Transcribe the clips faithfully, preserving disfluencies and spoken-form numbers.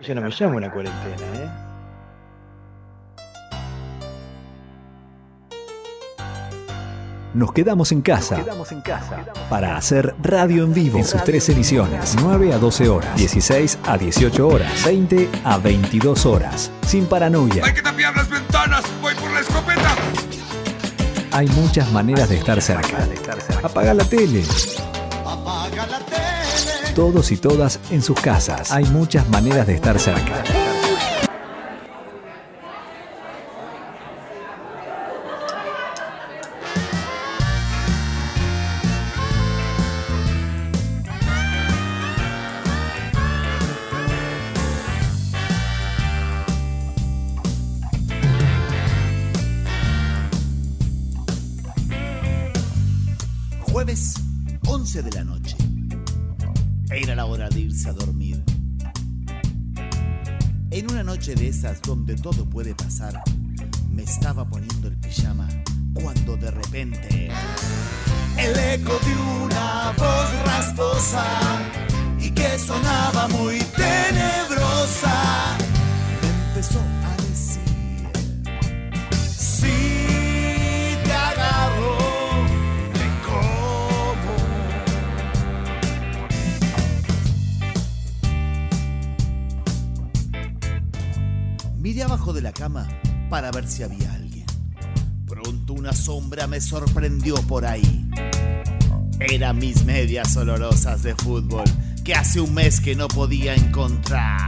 Yo no me llamo una cuarentena, ¿eh? Nos quedamos en casa, Nos quedamos en casa para hacer radio en vivo en sus tres emisiones, nueve a doce horas, dieciséis a dieciocho horas, veinte a veintidós horas, sin paranoia. ¡Hay que tapiar las ventanas! ¡Voy por la escopeta! Hay muchas maneras de estar cerca. Apaga la tele. Apaga la tele. Todos y todas en sus casas. Hay muchas maneras de estar cerca. Jueves, once de la noche. Era la hora de irse a dormir. En una noche de esas donde todo puede pasar, me estaba poniendo el pijama cuando de repente el eco de una voz rasposa y que sonaba muy tenebrosa me empezó a decir: si te agarro, miré abajo de la cama para ver si había alguien. Pronto una sombra me sorprendió por ahí. Eran mis medias olorosas de fútbol que hace un mes que no podía encontrar.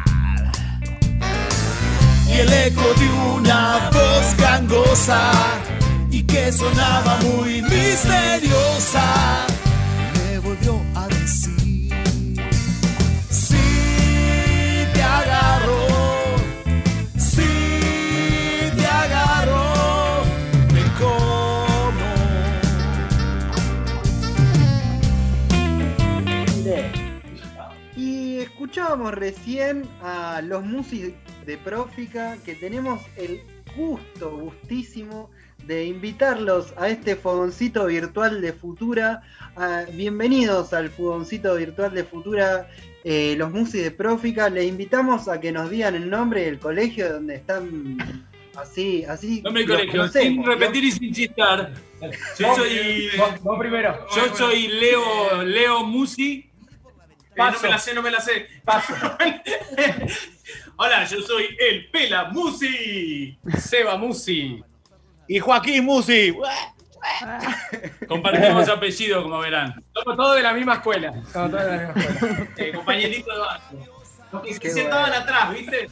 Y el eco de una voz gangosa y que sonaba muy misteriosa me volvió a decir: si te agarro, y escuchábamos recién a los Musis de Prófica, que tenemos el gusto, gustísimo de invitarlos a este fogoncito virtual de Futura. Uh, bienvenidos al fogoncito virtual de Futura, eh, los Musis de Prófica. Les invitamos a que nos digan el nombre del colegio donde están. Así, así. Nombre del colegio, sin repetir y sin chistar. Yo soy. Vos, vos primero. Yo soy Leo, Leo Musi. Eh, no me la sé, no me la sé. Paso. Hola, yo soy el Pela Musi. Seba Musi. Y Joaquín Musi. Compartimos apellido, como verán. Somos todos de la misma escuela. Somos todos de la misma escuela. Eh, compañerito de barrio. Los que se Qué sentaban bueno. atrás, ¿viste?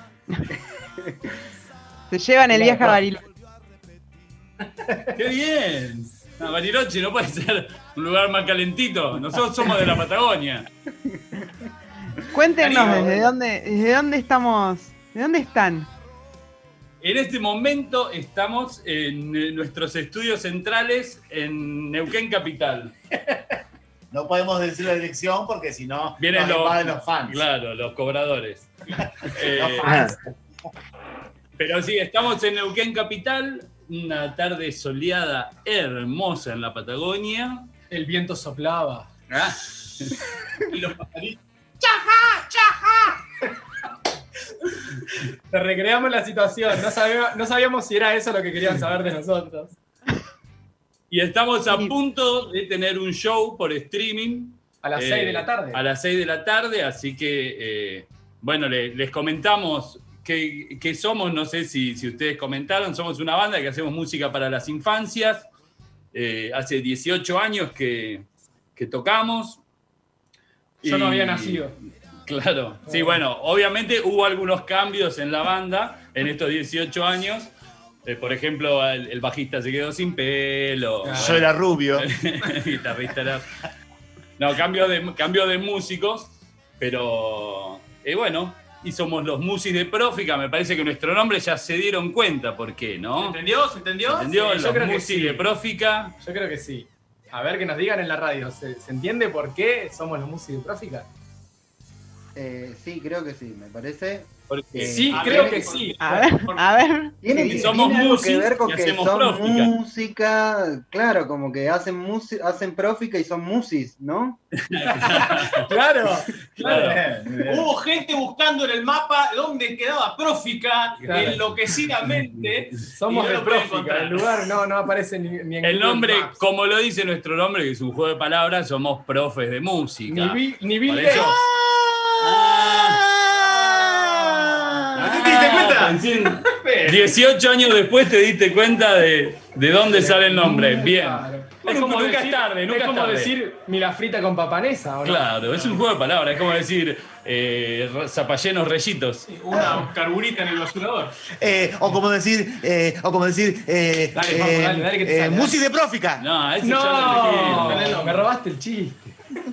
Se llevan el viaje a Bariloche. ¡Qué bien! No, Bariloche no puede ser un lugar más calentito. Nosotros somos de la Patagonia. Cuéntenos Darío, desde dónde, desde dónde estamos, ¿de dónde están? En este momento estamos en nuestros estudios centrales en Neuquén Capital. No podemos decir la dirección porque si no Vienen nos los, invaden los fans. Claro, los cobradores. Eh, Los fans. pero sí, estamos en Neuquén Capital, una tarde soleada hermosa en la Patagonia. El viento soplaba. Ah. Y los pajaritos. Te recreamos la situación. No sabíamos, no sabíamos si era eso lo que querían saber de nosotros. Y estamos a punto de tener un show por streaming. A las eh, seis de la tarde. A las seis de la tarde, así que, eh, bueno, le, les comentamos qué, qué somos. No sé si, si ustedes comentaron. Somos una banda que hacemos música para las infancias. Eh, hace dieciocho años que, que tocamos. Yo Y- no había nacido. Claro, sí, bueno, obviamente hubo algunos cambios en la banda en estos dieciocho años. Eh, por ejemplo, el, el bajista se quedó sin pelo. Yo era rubio. El guitarrista era... No, cambio de, cambio de músicos, pero eh, bueno, y somos los Musis de Prófica. Me parece que nuestro nombre ya se dieron cuenta por qué, ¿no? ¿Se entendió? ¿Se entendió? ¿Se entendió? Sí, yo Los creo que Musis sí. de Prófica. Yo creo que sí. A ver, que nos digan en la radio. ¿Se, se entiende por qué somos los Musis de Prófica? Eh, sí, creo que sí, me parece. Porque, Sí, a creo ver, que sí. A ver, a ver. Tiene, Sí, que- somos tiene algo musis que ver con y que hacemos son prófica. música, claro, como que hacen musi- hacen prófica y son musis, ¿no? Claro, claro. Hubo gente buscando en el mapa dónde quedaba Prófica, Claro. enloquecidamente. Somos y no de lo puede Prófica. encontrar. El lugar no, no aparece ni, ni en El Google nombre, Maps. como lo dice nuestro nombre, que es un juego de palabras, somos profes de música. Ni, vi, ni Bill Por Gates. eso- ¿No te diste cuenta? Encima, dieciocho años después te diste cuenta de, de dónde sale el nombre. Bien. Claro. Es Es como como nunca decir, es tarde, nunca es es como tarde. decir mira frita con papanesa, ¿o no? Claro, es un juego de palabras. Es como decir eh, zapallenos rellitos. Una carburita en el basurador. Eh, o como decir, eh, o como decir, eh, Dale, eh, vamos, dale, dale que te eh, sale, Musi dale. de Prófica. No, ese No, ya lo elegí. Belén, me robaste el chiste.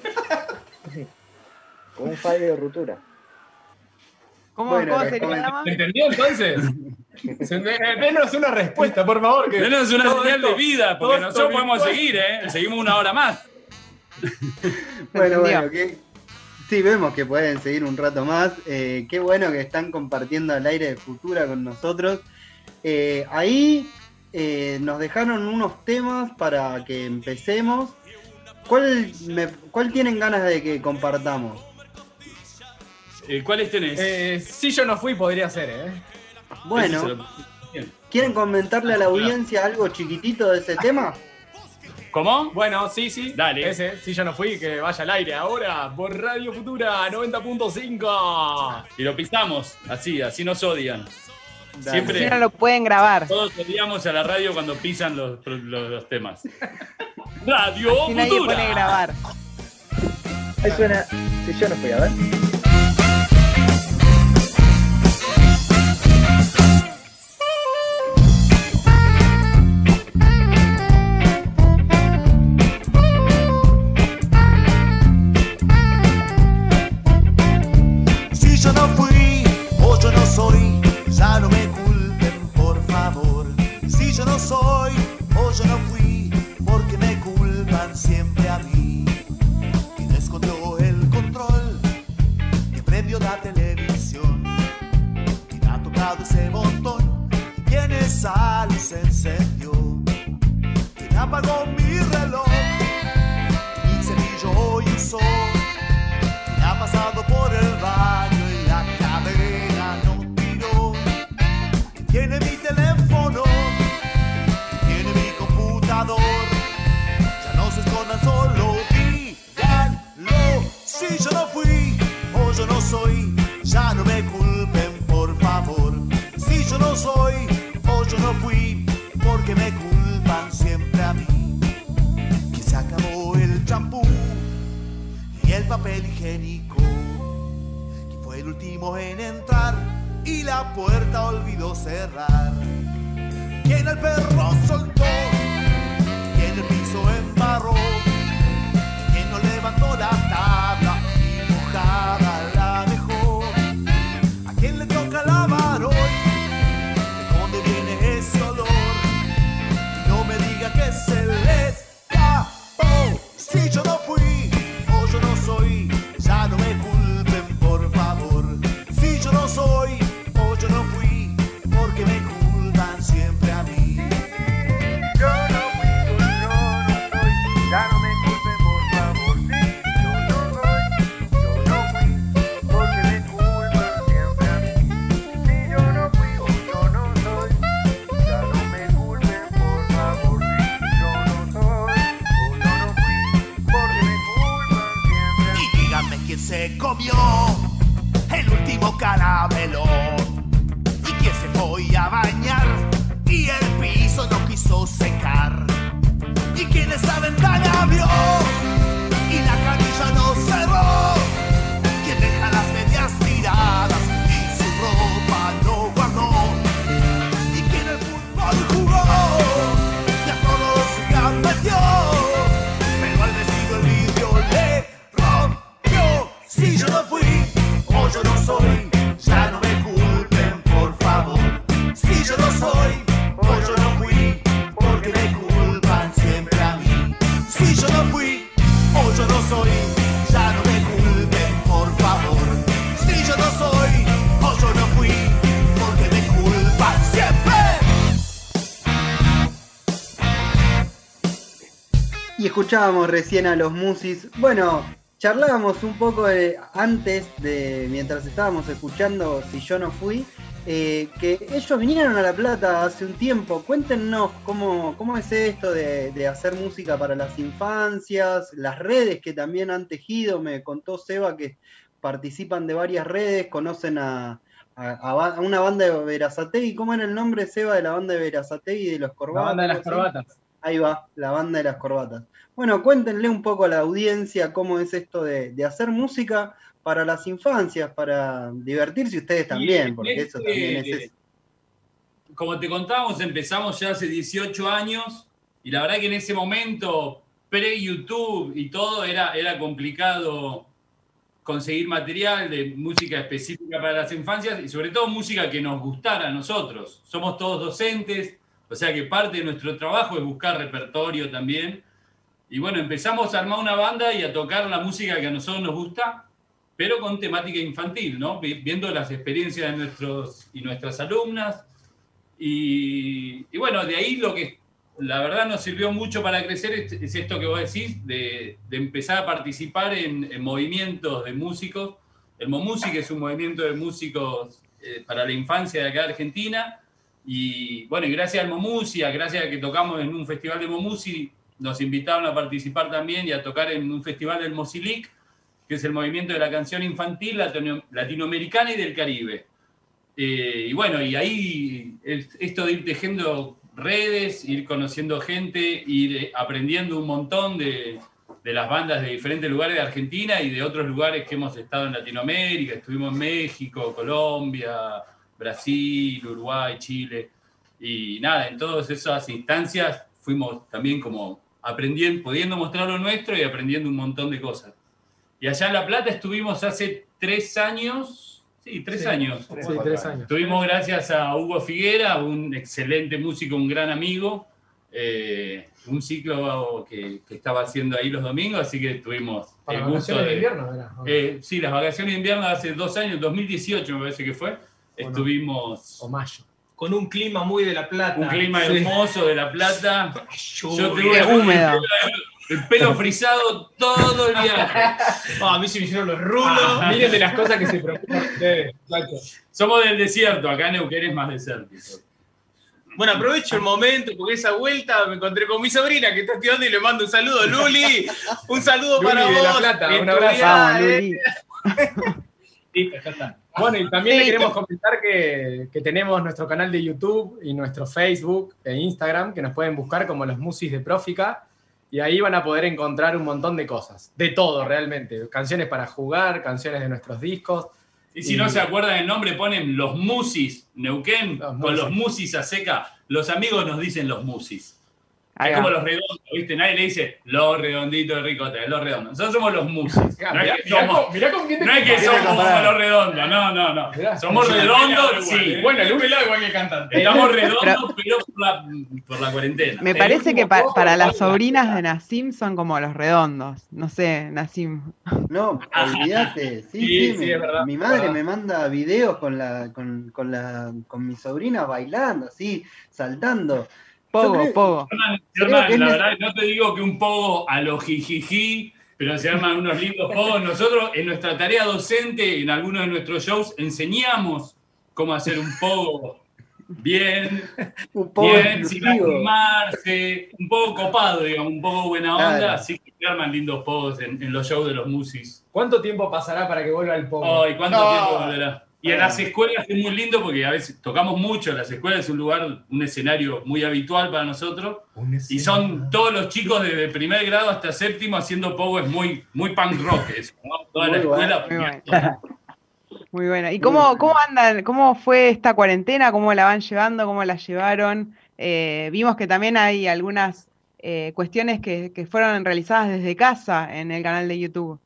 Con un fallo de ruptura. ¿Cómo, Bueno, cómo les se comento. llama? ¿Me entendió entonces? Se- eh, Denos una respuesta, por favor. Que Denos una todo señal esto- de vida, todo porque esto nosotros podemos virtual. seguir, ¿eh? Seguimos una hora más. Bueno, entendió. bueno, que, sí, vemos que pueden seguir un rato más. Eh, qué bueno que están compartiendo al aire de Futura con nosotros. Eh, ahí eh, nos dejaron unos temas para que empecemos. ¿Cuál, me- ¿Cuál tienen ganas de que compartamos? Eh, ¿Cuáles tenés? Eh, si yo no fui, podría ser, ¿eh? Ese se Bueno, lo- Bien. ¿quieren comentarle a la audiencia algo chiquitito de ese tema? ¿Cómo? Bueno, sí, sí. Dale. Ese, si yo no fui, que vaya al aire ahora por Radio Futura noventa punto cinco. Y lo pisamos, así, así nos odian. Dale. Siempre- Si no lo pueden grabar. Todos odiamos a la radio cuando pisan los, los, los temas. Radio Si nadie Futura. pone grabar. Ahí suena. Si yo no fui a ver. Si yo no fui o yo no soy, ya no me culpen, por favor. Si yo no soy o yo no fui, porque me culpan siempre a mí. ¿Quién escondió el control que prendió la televisión? ¿Quién ha tocado ese botón? ¿Quién esa luz encendió? ¿Quién apagó mi reloj? Mi cepillo hoy usó. ¿Quién ha pasado por el baño y la cadena no tiró? ¿Quién tiene mi teléfono? ¿Quién tiene mi computador? Ya no se escondan, solo díganlo. Si yo no fui o yo no soy, ya no me culpen, por favor. Si yo no soy o yo no fui, porque me culpan siempre a mí. Que se acabó el champú y el papel higiénico. ¿Quién fue el último en entrar y la puerta olvidó cerrar? ¿Quién el perro soltó? ¿Quién el piso embarró? ¿Quién no levantó la tabla y mojada la dejó? ¿A quién le toca lavar hoy? ¿De dónde viene ese olor? No me diga que se le escapó. Si yo no fui o yo no soy, ya no me culpen, por favor. Si yo no soy o yo no fui, porque me culpan siempre a mí. Yo no fui o yo no soy, ya no me culpen, por favor. Si yo no soy, yo no fui, porque me culpan siempre a mí. Si yo no fui o yo no soy, ya no me culpen, por favor. Si yo no soy o yo no fui, porque me culpan siempre a mí. Y díganme quién se comió el último caramelo. ¿Y quién se fue a bañar y el piso no quiso secar? ¿Y quién esa ventana abrió y la canilla no cerró? ¿Quién deja las medias tiradas y su ropa no guardó? ¿Y quién el fútbol jugó y a todos gambeteó? Pero al vestido el vidrio le rompió. Si yo no fui o yo no soy, ya no me culpen, por favor. Si yo no soy o yo no fui, porque me culpan siempre a mí. Si yo no fui o yo no soy, escuchábamos recién a los Musis. Bueno, charlábamos un poco de, antes de, mientras estábamos escuchando Si Yo No Fui, eh, que ellos vinieron a La Plata hace un tiempo. Cuéntenos cómo, cómo es esto de, de hacer música para las infancias, las redes que también han tejido. Me contó Seba que participan de varias redes, conocen a, a, a una banda de Berazategui. ¿Cómo era el nombre, Seba, de la banda de Berazategui y de los Corbatas? La banda de las Corbatas. Ahí va, la banda de las Corbatas. Bueno, cuéntenle un poco a la audiencia cómo es esto de, de hacer música para las infancias, para divertirse ustedes también, porque este, eso también es eso. Como te contábamos, empezamos ya hace dieciocho años y la verdad que en ese momento, pre-YouTube y todo, era, era complicado conseguir material de música específica para las infancias y sobre todo música que nos gustara a nosotros. Somos todos docentes, o sea que parte de nuestro trabajo es buscar repertorio también. Y bueno, empezamos a armar una banda y a tocar la música que a nosotros nos gusta, pero con temática infantil, ¿no? Viendo las experiencias de nuestros y nuestras alumnas. Y, y bueno, de ahí lo que la verdad nos sirvió mucho para crecer es, es esto que vos decís, de, de empezar a participar en, en movimientos de músicos. El Momusic es un movimiento de músicos eh, para la infancia de acá de Argentina. Y bueno, y gracias al Momusic, gracias a que tocamos en un festival de Momusic, nos invitaron a participar también y a tocar en un festival del Mosilic, que es el movimiento de la canción infantil latino, latinoamericana y del Caribe. Eh, y bueno, y ahí esto de ir tejiendo redes, ir conociendo gente, ir aprendiendo un montón de, de las bandas de diferentes lugares de Argentina y de otros lugares que hemos estado en Latinoamérica. Estuvimos en México, Colombia, Brasil, Uruguay, Chile. Y nada, en todas esas instancias fuimos también como aprendiendo, pudiendo mostrar lo nuestro y aprendiendo un montón de cosas. Y allá en La Plata estuvimos hace tres años, sí, tres sí, años. Sí, tres años. Estuvimos gracias a Hugo Figuera, un excelente músico, un gran amigo, eh, un ciclo que, que estaba haciendo ahí los domingos, así que tuvimos Para el las gusto vacaciones de... de invierno, ¿verdad? Eh, sí, las vacaciones de invierno hace dos años, dos mil dieciocho me parece que fue, o estuvimos... No, o mayo. Con un clima muy de La Plata. Un clima sí. hermoso de La Plata. Yo, Yo Qué húmedo. el pelo frisado todo el viaje. Oh, a mí se me hicieron los rulos. Ah, miren de las cosas que se preocupan ustedes. Somos del desierto, acá Neuquén es más desértico. Bueno, aprovecho el momento porque esa vuelta me encontré con mi sobrina que está estudiando y le mando un saludo. Luli, un saludo Luli para de vos. La Plata, un abrazo. Estudiá, Vamos, eh. Luli. Listo, ya está. Bueno, y también Sí, le queremos te- comentar que, que tenemos nuestro canal de YouTube y nuestro Facebook e Instagram, que nos pueden buscar como los Musis de Prófica, y ahí van a poder encontrar un montón de cosas, de todo realmente, canciones para jugar, canciones de nuestros discos. Y si Y- no se acuerdan el nombre, ponen los Musis, Neuquén, Los con Musis. los Musis a seca. Los amigos nos dicen los Musis. Ahí Es va. como los redondos, ¿viste? Nadie le dice los redonditos de ricota, es los redondos. Nosotros somos los Musis. Mirá, No es mirá- que mirá somos, con- mirá con quién te no es que comparas. somos como los redondos, no, no, no. Mirá. Somos redondos, sí. Bueno, el pelado igual que el cantante. Estamos redondos, pero por la, por la cuarentena. Me El parece que último pa- poco para de las Paula. sobrinas de Nassim son como los redondos. No sé, Nassim. No, olvídate. Sí, Sí, sí, sí, me- es verdad, mi es madre verdad. me manda videos con la, con, con la, con mi sobrina bailando, así, saltando. Yo Pogo, creo- pogo. Germán, Creo Germán, que es la neces- verdad, no te digo que un poco a lo jijiji, pero se arman unos lindos pogos. Nosotros, en nuestra tarea docente, en algunos de nuestros shows, enseñamos cómo hacer un pogo bien, Un poco bien, sin exclusivo. lastimarse, un poco copado, digamos, un poco buena onda, Claro. así que se arman lindos pogos en, en los shows de los Musis. ¿Cuánto tiempo pasará para que vuelva el pogo? Ay, ¿cuánto No. tiempo volverá? Y en Ah. las escuelas es muy lindo porque a veces tocamos mucho. Las escuelas es un lugar, un escenario muy habitual para nosotros. Y son todos los chicos desde primer grado hasta séptimo haciendo pogo. Es muy, muy punk rock eso, ¿no? Toda la Muy bueno, escuela. Muy bueno. Muy bueno. ¿Y cómo, cómo andan? ¿Cómo fue esta cuarentena? ¿Cómo la van llevando? ¿Cómo la llevaron? Eh, vimos que también hay algunas eh, cuestiones que, que fueron realizadas desde casa en el canal de YouTube.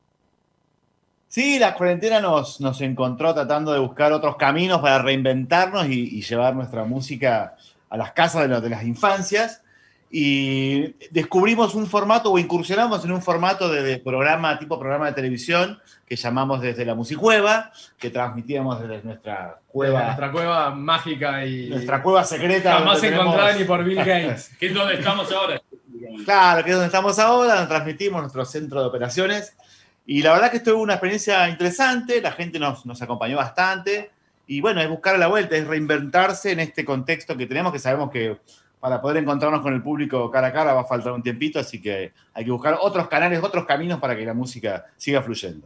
Sí, la cuarentena nos, nos encontró tratando de buscar otros caminos para reinventarnos y, y llevar nuestra música a las casas de, los- de las infancias. Y descubrimos un formato o incursionamos en un formato de, de programa, tipo programa de televisión, que llamamos Desde la Musicueva, que transmitíamos desde nuestra cueva, Nuestra cueva mágica y nuestra cueva secreta. jamás donde encontrada tenemos- ni por Bill Gates. Que es donde estamos ahora. Claro, que es donde estamos ahora, donde transmitimos nuestro centro de operaciones. Y la verdad que esto fue una experiencia interesante, la gente nos, nos acompañó bastante. Y bueno, es buscar la vuelta, es reinventarse en este contexto que tenemos, que sabemos que para poder encontrarnos con el público cara a cara va a faltar un tiempito, así que hay que buscar otros canales, otros caminos para que la música siga fluyendo.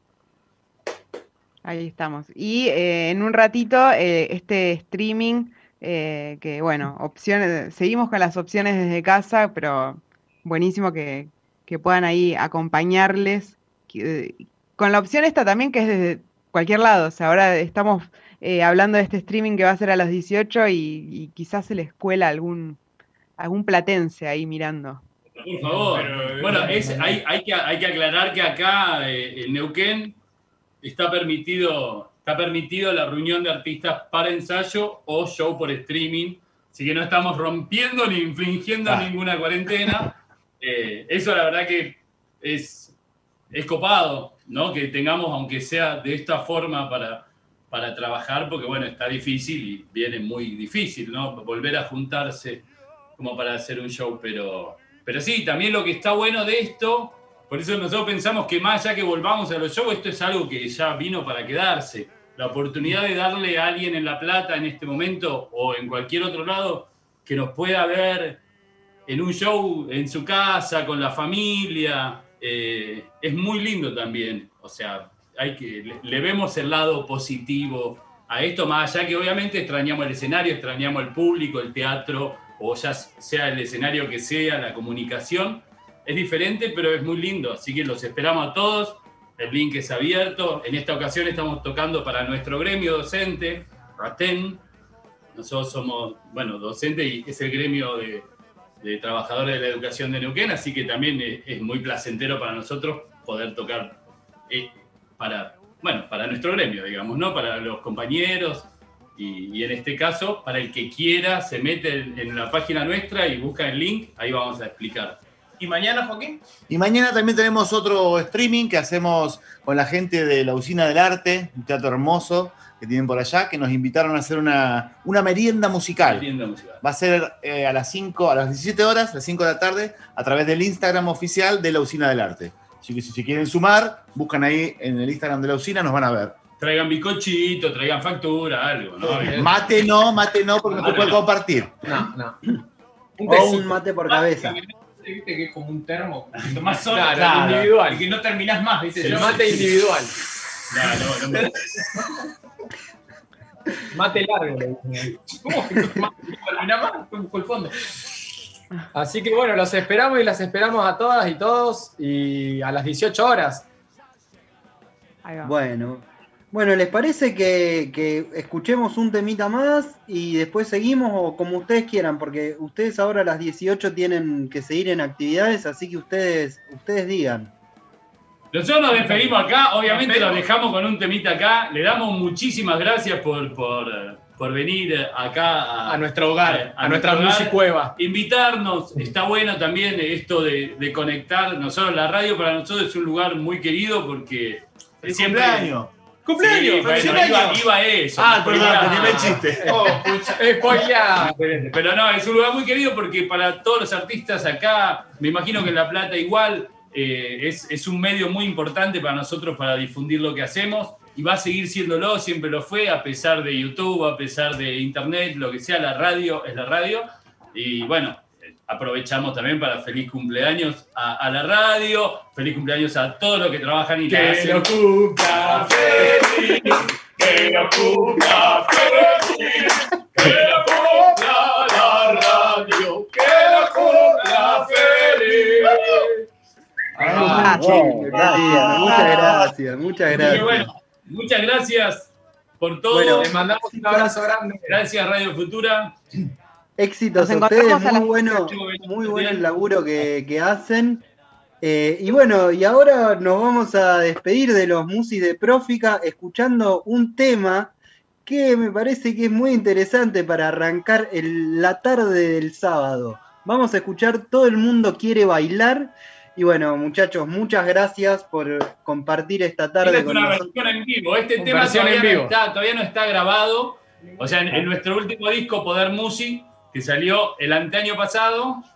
Ahí estamos. Y eh, en un ratito, eh, este streaming, eh, que bueno, opciones, seguimos con las opciones desde casa, pero buenísimo que, que puedan ahí acompañarles. Que, con la opción esta también, que es desde cualquier lado. O sea, ahora estamos eh, hablando de este streaming que va a ser a las dieciocho y, y quizás se les cuela algún, algún platense ahí mirando. Por favor. Bueno, es, hay, hay, que, hay que aclarar que acá eh, en Neuquén está permitido, está permitido la reunión de artistas para ensayo o show por streaming, así que no estamos rompiendo ni infringiendo ah. ninguna cuarentena. Eh, eso la verdad que es, es copado, ¿no? Que tengamos, aunque sea de esta forma, para, para trabajar, porque bueno, está difícil y viene muy difícil, ¿no? Volver a juntarse como para hacer un show, pero, pero sí, también lo que está bueno de esto. Por eso nosotros pensamos que más allá que volvamos a los shows, esto es algo que ya vino para quedarse. La oportunidad de darle a alguien en La Plata en este momento o en cualquier otro lado que nos pueda ver en un show en su casa, con la familia, eh, es muy lindo también. O sea, hay que, le, le vemos el lado positivo a esto, más allá que obviamente extrañamos el escenario, extrañamos el público, el teatro, o ya sea el escenario que sea, la comunicación. Es diferente, pero es muy lindo, así que los esperamos a todos. El link es abierto. En esta ocasión estamos tocando para nuestro gremio docente, RATEN. Nosotros somos, bueno, docente y es el gremio de, de trabajadores de la educación de Neuquén, así que también es, es muy placentero para nosotros poder tocar eh, para, bueno, para nuestro gremio, digamos, ¿no? Para los compañeros y, y en este caso, para el que quiera, se mete en, en la página nuestra y busca el link, ahí vamos a explicar. ¿Y mañana, Joaquín? Y mañana también tenemos otro streaming que hacemos con la gente de la Usina del Arte, un teatro hermoso que tienen por allá, que nos invitaron a hacer una, una merienda musical. Merienda musical. Va a ser eh, a las cinco, a las diecisiete horas, a las cinco de la tarde, a través del Instagram oficial de la Usina del Arte. Así que si se quieren sumar, buscan ahí en el Instagram de la Usina, nos van a ver. Traigan bizcochito, traigan factura, algo, ¿no? Mate no, mate no, porque no se puede compartir. No, no. Un o un mate por cabeza. Viste que es como un termo, que tomás solo, claro, claro, individual. Y que no terminás más, ¿viste? El mate individual. No, no, no. Me... Mate largo. ¿Cómo? ¿Terminás más? Con el fondo. Así que bueno, los esperamos y las esperamos a todas y todos y a las dieciocho horas. Ahí va. Bueno. Bueno, ¿les parece que, que escuchemos un temita más y después seguimos o como ustedes quieran? Porque ustedes ahora a las dieciocho tienen que seguir en actividades, así que ustedes, ustedes digan. Nosotros nos despedimos acá, obviamente los dejamos con un temita acá. Le damos muchísimas gracias por, por, por venir acá a, a nuestro hogar, a, a, a nuestra musicueva. Invitarnos, está bueno también esto de, de conectar. Nosotros, la radio para nosotros es un lugar muy querido porque el siempre... cumpleaños. ¡Cumpleaños! Sí, bueno, iba, iba eso. Ah, perdón, tenía el chiste. Oh, spoileado. Pero no, es un lugar muy querido porque para todos los artistas acá, me imagino que en La Plata igual, eh, es, es un medio muy importante para nosotros para difundir lo que hacemos y va a seguir siéndolo, siempre lo fue, a pesar de YouTube, a pesar de Internet, lo que sea, la radio es la radio. Y bueno, aprovechamos también para feliz cumpleaños a, a la radio, feliz cumpleaños a todos los que trabajan y que hacen. lo cumpla feliz, que lo cumpla feliz, que lo cumpla la radio, que lo cumpla feliz. Ah, wow, gracias, muchas gracias, muchas gracias. Y bueno, muchas gracias por todo. Bueno, les mandamos un abrazo grande. Gracias Radio Futura. Éxitos a ustedes, muy bueno, muy bueno el laburo que, que hacen. Eh, y bueno, y ahora nos vamos a despedir de los Musis de Prófica escuchando un tema que me parece que es muy interesante para arrancar el, la tarde del sábado. Vamos a escuchar Todo el mundo quiere bailar. Y bueno, muchachos, muchas gracias por compartir esta tarde es con una nosotros. versión en vivo. Este tema todavía no, está, todavía no está grabado. O sea, en, en nuestro último disco, Poder Musi, que salió el anteaño pasado,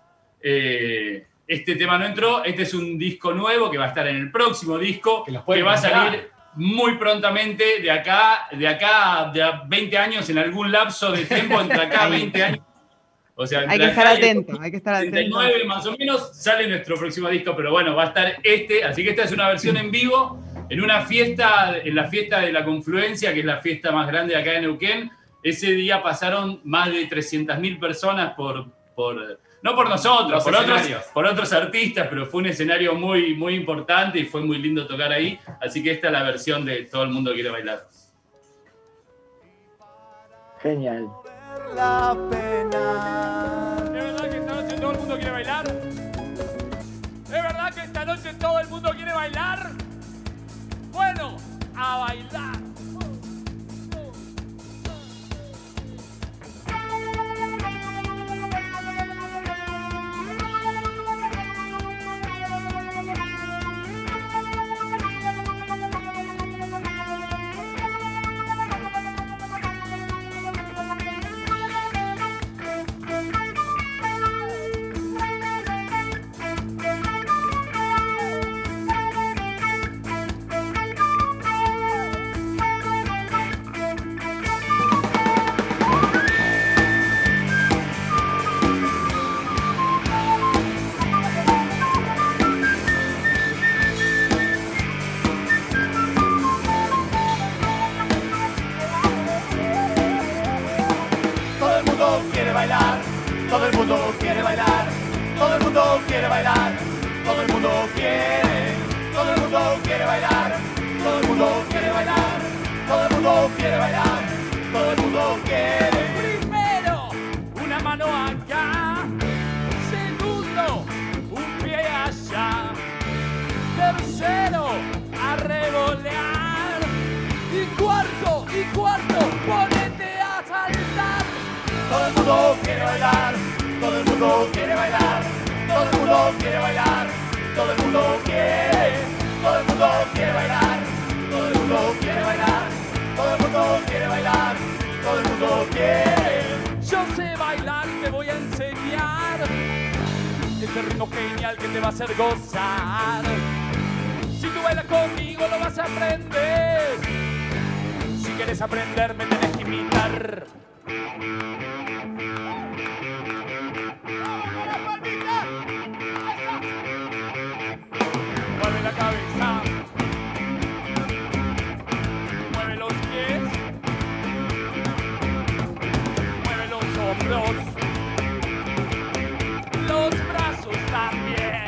eh, este tema no entró. Este es un disco nuevo que va a estar en el próximo disco, Que que, los pueden va a comprar. salir muy prontamente, de acá, de acá de a veinte años, en algún lapso de tiempo, entre acá a veinte años. O sea, Hay entre que estar acá y el atento, hay que estar atento. setenta y nueve más o menos sale nuestro próximo disco, pero bueno, va a estar este, así que esta es una versión en vivo, en una fiesta, en la fiesta de la Confluencia, que es la fiesta más grande de acá de Neuquén. Ese día pasaron más de trescientas mil personas por, por, no por nosotros, Los por otros, escenarios. por otros artistas, pero fue un escenario muy, muy importante y fue muy lindo tocar ahí, así que esta es la versión de Todo el Mundo Quiere Bailar. Genial. La pena. ¿Es verdad que esta noche todo el mundo quiere bailar? ¿Es verdad que esta noche todo el mundo quiere bailar? Bueno, a bailar. Todo el mundo quiere bailar, todo el mundo quiere bailar, todo el mundo quiere bailar, todo el mundo quiere, todo el mundo quiere bailar, todo el mundo quiere bailar, todo el mundo quiere bailar, todo el mundo quiere. Primero, una mano acá. Segundo, un pie allá. Tercero, a revolear. Y cuarto, y cuarto, ponete a saltar. Todo el mundo quiere bailar, todo el mundo quiere bailar, todo el mundo quiere bailar, todo el mundo quiere, todo el mundo quiere bailar, todo el mundo quiere bailar, todo el mundo quiere bailar, todo el mundo quiere. Yo sé bailar, te voy a enseñar este ritmo genial que te va a hacer gozar. Si tú bailas conmigo lo vas a aprender. Si quieres aprender me tenés que imitar. Mueve la cabeza, mueve los pies, mueve los hombros, los brazos también.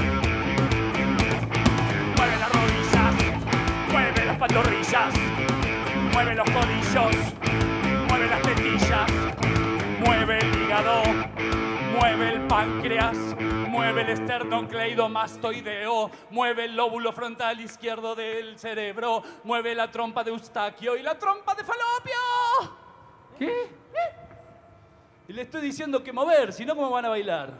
Mueve las rodillas, mueve las pantorrillas, mueve los codillos, mueve las tetillas, mueve el hígado, mueve el páncreas, mueve el esternocleidomastoideo, mueve el lóbulo frontal izquierdo del cerebro, mueve la trompa de Eustaquio y la trompa de Falopio. ¿Qué? Y le estoy diciendo que mover, si no, ¿cómo van a bailar?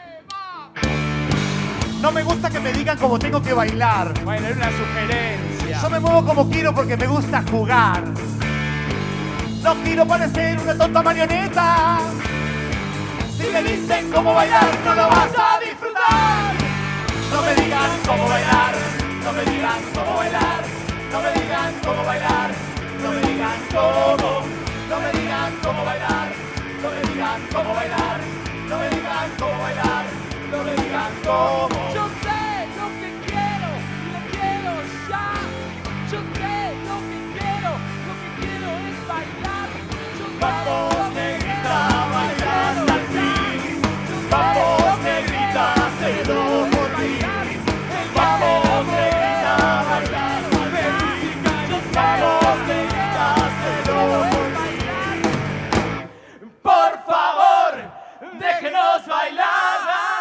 No me gusta que me digan cómo tengo que bailar. Bueno, era una sugerencia. Yo me muevo como quiero porque me gusta jugar. No quiero parecer una tonta marioneta. Si me dicen cómo bailar, no lo vas a disfrutar. No me digan cómo bailar, no me digan cómo bailar, no me digan cómo bailar, no me digan cómo, no me digan cómo bailar, no me digan cómo bailar, no me digan cómo bailar, no me digan cómo. Yo sé lo que quiero y lo quiero ya. Yo sé lo que quiero, lo que quiero es bailar. Yo sé Vamos, lo que negrita, quiero, baila lo hasta que el quiero fin. ya. Vamos, negrita, cedo por ti. Vamos, negrita, baila hasta el fin. Vamos, negrita, cedo por ti. Por favor, déjenos bailar.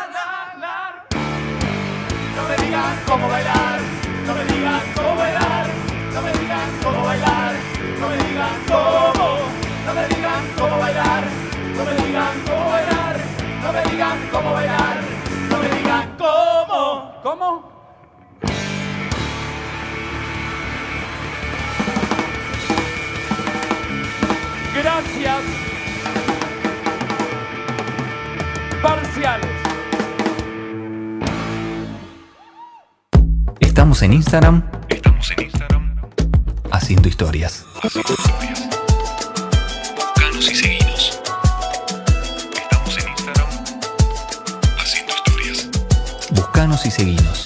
No me digan cómo bailar, no me digan cómo bailar, no me digan cómo bailar, no me digan cómo, no me digan cómo bailar, no me digan cómo bailar, no me digan cómo bailar, no me digan cómo. ¿Cómo? Gracias. Parciales. Estamos en Instagram. Estamos en Instagram. Haciendo historias. Haciendo historias. Buscanos y seguinos. Estamos en Instagram. Haciendo historias. Buscanos y seguinos.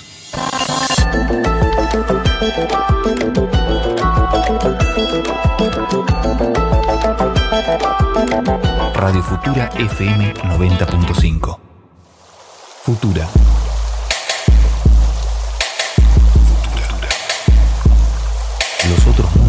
Radio Futura F M noventa punto cinco. Futura. Futura. Los otros